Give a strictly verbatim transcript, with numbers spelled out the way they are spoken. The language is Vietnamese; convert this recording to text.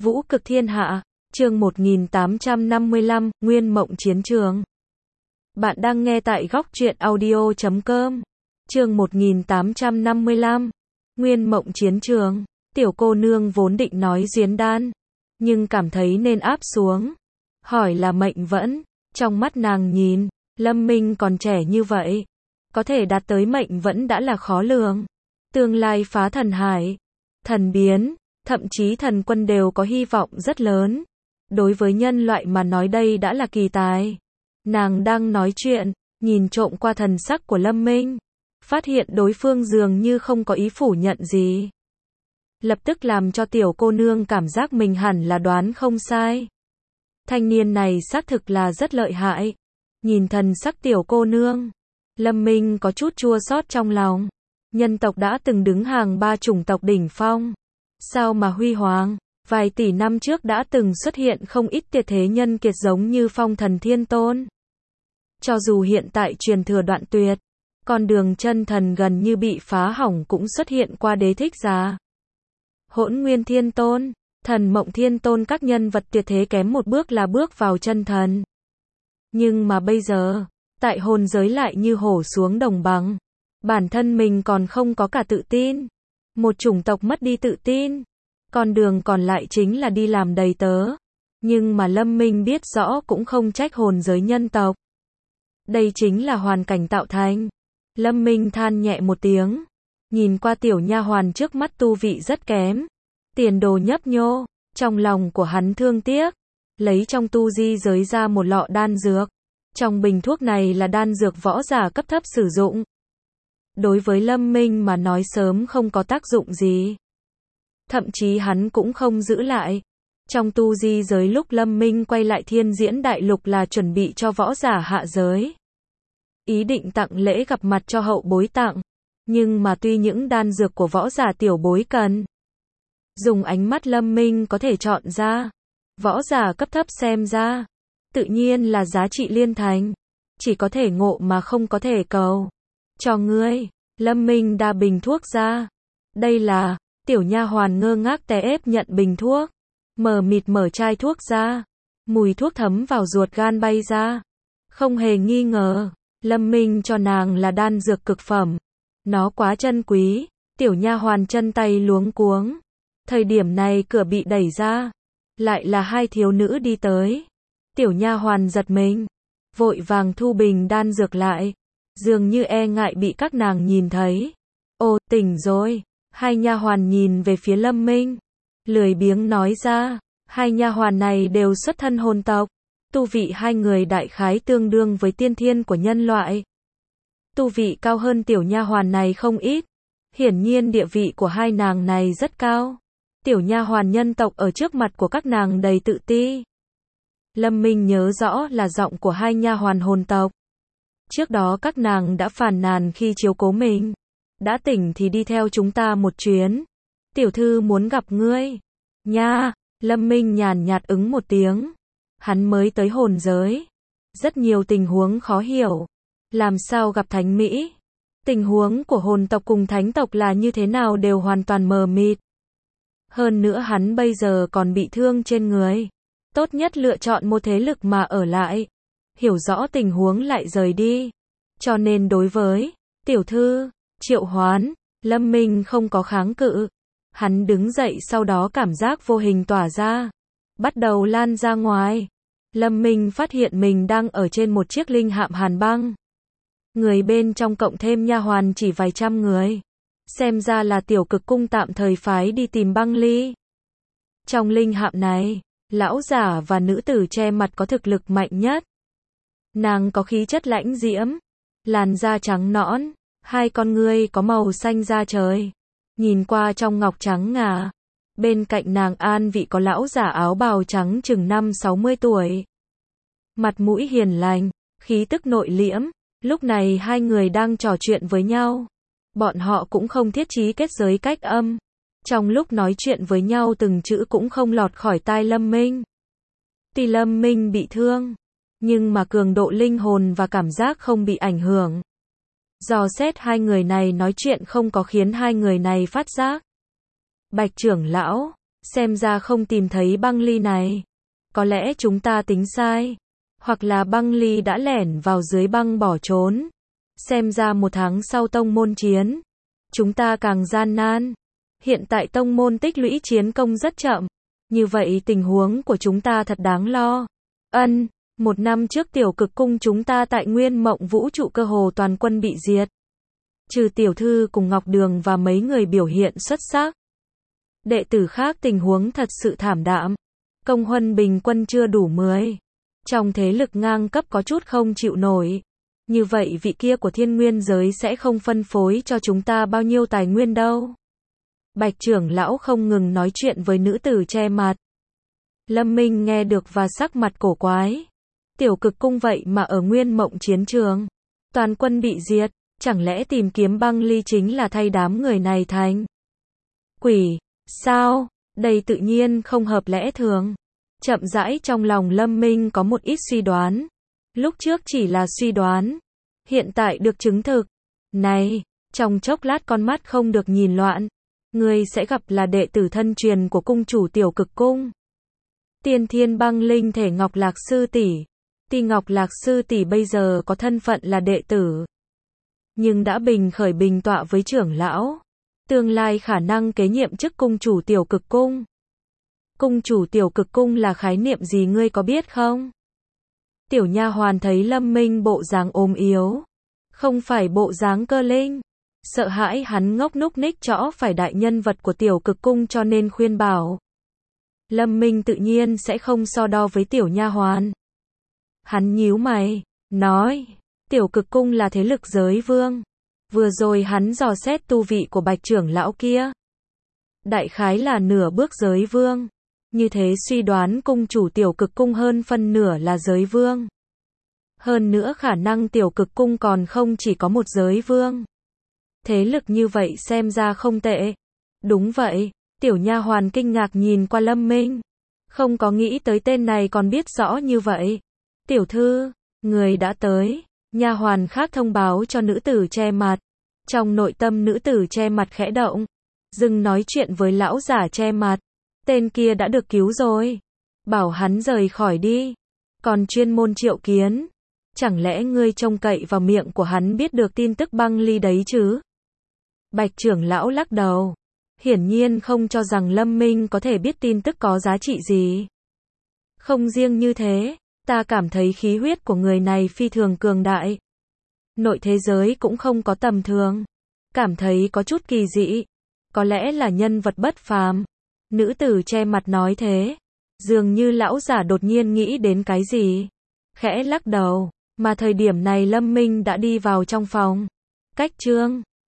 Vũ cực thiên hạ, chương một nghìn tám trăm năm mươi lăm, Nguyên mộng chiến trường. Bạn đang nghe tại góc truyện audio chấm com. Chương một nghìn tám trăm năm mươi lăm, Nguyên mộng chiến trường. Tiểu cô nương vốn định nói Duyến Đan, nhưng cảm thấy nên áp xuống. Hỏi là Mệnh Vẫn, trong mắt nàng nhìn, Lâm Minh còn trẻ như vậy, có thể đạt tới Mệnh Vẫn đã là khó lường. Tương lai phá thần hải, thần biến, thậm chí thần quân đều có hy vọng rất lớn. Đối với nhân loại mà nói đây đã là kỳ tài. Nàng đang nói chuyện, nhìn trộm qua thần sắc của Lâm Minh, phát hiện đối phương dường như không có ý phủ nhận gì. Lập tức làm cho tiểu cô nương cảm giác mình hẳn là đoán không sai. Thanh niên này xác thực là rất lợi hại. Nhìn thần sắc tiểu cô nương, Lâm Minh có chút chua xót trong lòng. Nhân tộc đã từng đứng hàng ba chủng tộc đỉnh phong. Sao mà huy hoàng, vài tỷ năm trước đã từng xuất hiện không ít tuyệt thế nhân kiệt giống như Phong Thần Thiên Tôn. Cho dù hiện tại truyền thừa đoạn tuyệt, con đường chân thần gần như bị phá hỏng cũng xuất hiện qua Đế Thích Giả, Hỗn Nguyên Thiên Tôn, Thần Mộng Thiên Tôn, các nhân vật tuyệt thế kém một bước là bước vào chân thần. Nhưng mà bây giờ, tại hồn giới lại như hổ xuống đồng bằng. Bản thân mình còn không có cả tự tin. Một chủng tộc mất đi tự tin. Con đường còn lại chính là đi làm đầy tớ. Nhưng mà Lâm Minh biết rõ cũng không trách hồn giới nhân tộc. Đây chính là hoàn cảnh tạo thành. Lâm Minh than nhẹ một tiếng. Nhìn qua tiểu nha hoàn trước mắt tu vị rất kém. Tiền đồ nhấp nhô. Trong lòng của hắn thương tiếc. Lấy trong tu di giới ra một lọ đan dược. Trong bình thuốc này là đan dược võ giả cấp thấp sử dụng. Đối với Lâm Minh mà nói sớm không có tác dụng gì. Thậm chí hắn cũng không giữ lại. Trong tu di giới lúc Lâm Minh quay lại Thiên Diễn Đại Lục là chuẩn bị cho võ giả hạ giới. Ý định tặng lễ gặp mặt cho hậu bối tặng. Nhưng mà tuy những đan dược của võ giả tiểu bối cần. Dùng ánh mắt Lâm Minh có thể chọn ra. Võ giả cấp thấp xem ra. Tự nhiên là giá trị liên thành. Chỉ có thể ngộ mà không có thể cầu. Cho ngươi, Lâm Minh đa bình thuốc ra. Đây là, tiểu nha hoàn ngơ ngác té ép nhận bình thuốc. Mờ mịt mở chai thuốc ra. Mùi thuốc thấm vào ruột gan bay ra. Không hề nghi ngờ, Lâm Minh cho nàng là đan dược cực phẩm. Nó quá chân quý, tiểu nha hoàn chân tay luống cuống. Thời điểm này cửa bị đẩy ra. Lại là hai thiếu nữ đi tới. Tiểu nha hoàn giật mình. Vội vàng thu bình đan dược lại. Dường như e ngại bị các nàng nhìn thấy. Ô, tỉnh rồi. Hai nha hoàn nhìn về phía Lâm Minh. Lười biếng nói ra. Hai nha hoàn này đều xuất thân hồn tộc. Tu vị hai người đại khái tương đương với tiên thiên của nhân loại. Tu vị cao hơn tiểu nha hoàn này không ít. Hiển nhiên địa vị của hai nàng này rất cao. Tiểu nha hoàn nhân tộc ở trước mặt của các nàng đầy tự ti. Lâm Minh nhớ rõ là giọng của hai nha hoàn hồn tộc. Trước đó các nàng đã phàn nàn khi chiếu cố mình. Đã tỉnh thì đi theo chúng ta một chuyến. Tiểu thư muốn gặp ngươi. Nha, Lâm Minh nhàn nhạt ứng một tiếng. Hắn mới tới hồn giới. Rất nhiều tình huống khó hiểu. Làm sao gặp thánh Mỹ? Tình huống của hồn tộc cùng thánh tộc là như thế nào đều hoàn toàn mờ mịt. Hơn nữa hắn bây giờ còn bị thương trên người. Tốt nhất lựa chọn một thế lực mà ở lại. Hiểu rõ tình huống lại rời đi. Cho nên đối với tiểu thư, triệu hoán, Lâm Minh không có kháng cự. Hắn đứng dậy sau đó cảm giác vô hình tỏa ra. Bắt đầu lan ra ngoài. Lâm Minh phát hiện mình đang ở trên một chiếc linh hạm hàn băng. Người bên trong cộng thêm nha hoàn chỉ vài trăm người. Xem ra là tiểu cực cung tạm thời phái đi tìm băng ly. Trong linh hạm này, lão giả và nữ tử che mặt có thực lực mạnh nhất. Nàng có khí chất lãnh diễm, làn da trắng nõn, hai con ngươi có màu xanh da trời, nhìn qua trong ngọc trắng ngà. Bên cạnh nàng an vị có lão giả áo bào trắng chừng năm sáu mươi tuổi. Mặt mũi hiền lành, khí tức nội liễm, lúc này hai người đang trò chuyện với nhau. Bọn họ cũng không thiết trí kết giới cách âm. Trong lúc nói chuyện với nhau từng chữ cũng không lọt khỏi tai Lâm Minh. Tuy Lâm Minh bị thương, nhưng mà cường độ linh hồn và cảm giác không bị ảnh hưởng. Dò xét hai người này nói chuyện không có khiến hai người này phát giác. Bạch trưởng lão, xem ra không tìm thấy băng ly này. Có lẽ chúng ta tính sai. Hoặc là băng ly đã lẻn vào dưới băng bỏ trốn. Xem ra một tháng sau tông môn chiến, chúng ta càng gian nan. Hiện tại tông môn tích lũy chiến công rất chậm. Như vậy tình huống của chúng ta thật đáng lo. Ân, một năm trước tiểu cực cung chúng ta tại Nguyên Mộng Vũ trụ cơ hồ toàn quân bị diệt. Trừ tiểu thư cùng Ngọc Đường và mấy người biểu hiện xuất sắc. Đệ tử khác tình huống thật sự thảm đạm. Công huân bình quân chưa đủ mười. Trong thế lực ngang cấp có chút không chịu nổi. Như vậy vị kia của thiên nguyên giới sẽ không phân phối cho chúng ta bao nhiêu tài nguyên đâu. Bạch trưởng lão không ngừng nói chuyện với nữ tử che mặt. Lâm Minh nghe được và sắc mặt cổ quái. Tiểu cực cung vậy mà ở Nguyên Mộng chiến trường. Toàn quân bị diệt, chẳng lẽ tìm kiếm băng ly chính là thay đám người này thành quỷ, sao? Đây tự nhiên không hợp lẽ thường. Chậm rãi trong lòng Lâm Minh có một ít suy đoán. Lúc trước chỉ là suy đoán. Hiện tại được chứng thực. Này, trong chốc lát con mắt không được nhìn loạn. Người sẽ gặp là đệ tử thân truyền của cung chủ tiểu cực cung. Tiên thiên băng linh thể Ngọc Lạc Sư tỷ. Tuy Ngọc Lạc Sư tỷ bây giờ có thân phận là đệ tử. Nhưng đã bình khởi bình tọa với trưởng lão. Tương lai khả năng kế nhiệm chức cung chủ tiểu cực cung. Cung chủ tiểu cực cung là khái niệm gì ngươi có biết không? Tiểu nha hoàn thấy Lâm Minh bộ dáng ốm yếu. Không phải bộ dáng cơ linh. Sợ hãi hắn ngốc núc ních chõ phải đại nhân vật của tiểu cực cung cho nên khuyên bảo. Lâm Minh tự nhiên sẽ không so đo với tiểu nha hoàn. Hắn nhíu mày, nói, tiểu cực cung là thế lực giới vương. Vừa rồi hắn dò xét tu vị của bạch trưởng lão kia. Đại khái là nửa bước giới vương. Như thế suy đoán cung chủ tiểu cực cung hơn phân nửa là giới vương. Hơn nữa khả năng tiểu cực cung còn không chỉ có một giới vương. Thế lực như vậy xem ra không tệ. Đúng vậy, tiểu nha hoàn kinh ngạc nhìn qua Lâm Minh. Không có nghĩ tới tên này còn biết rõ như vậy. Tiểu thư, người đã tới. Nha hoàn khác thông báo cho nữ tử che mặt. Trong nội tâm nữ tử che mặt khẽ động. Dừng nói chuyện với lão giả che mặt. Tên kia đã được cứu rồi. Bảo hắn rời khỏi đi. Còn chuyên môn triệu kiến. Chẳng lẽ ngươi trông cậy vào miệng của hắn biết được tin tức băng ly đấy chứ? Bạch trưởng lão lắc đầu. Hiển nhiên không cho rằng Lâm Minh có thể biết tin tức có giá trị gì. Không riêng như thế, ta cảm thấy khí huyết của người này phi thường cường đại. Nội thế giới cũng không có tầm thường. Cảm thấy có chút kỳ dị. Có lẽ là nhân vật bất phàm. Nữ tử che mặt nói thế. Dường như lão giả đột nhiên nghĩ đến cái gì. Khẽ lắc đầu. Mà thời điểm này Lâm Minh đã đi vào trong phòng. Cách chương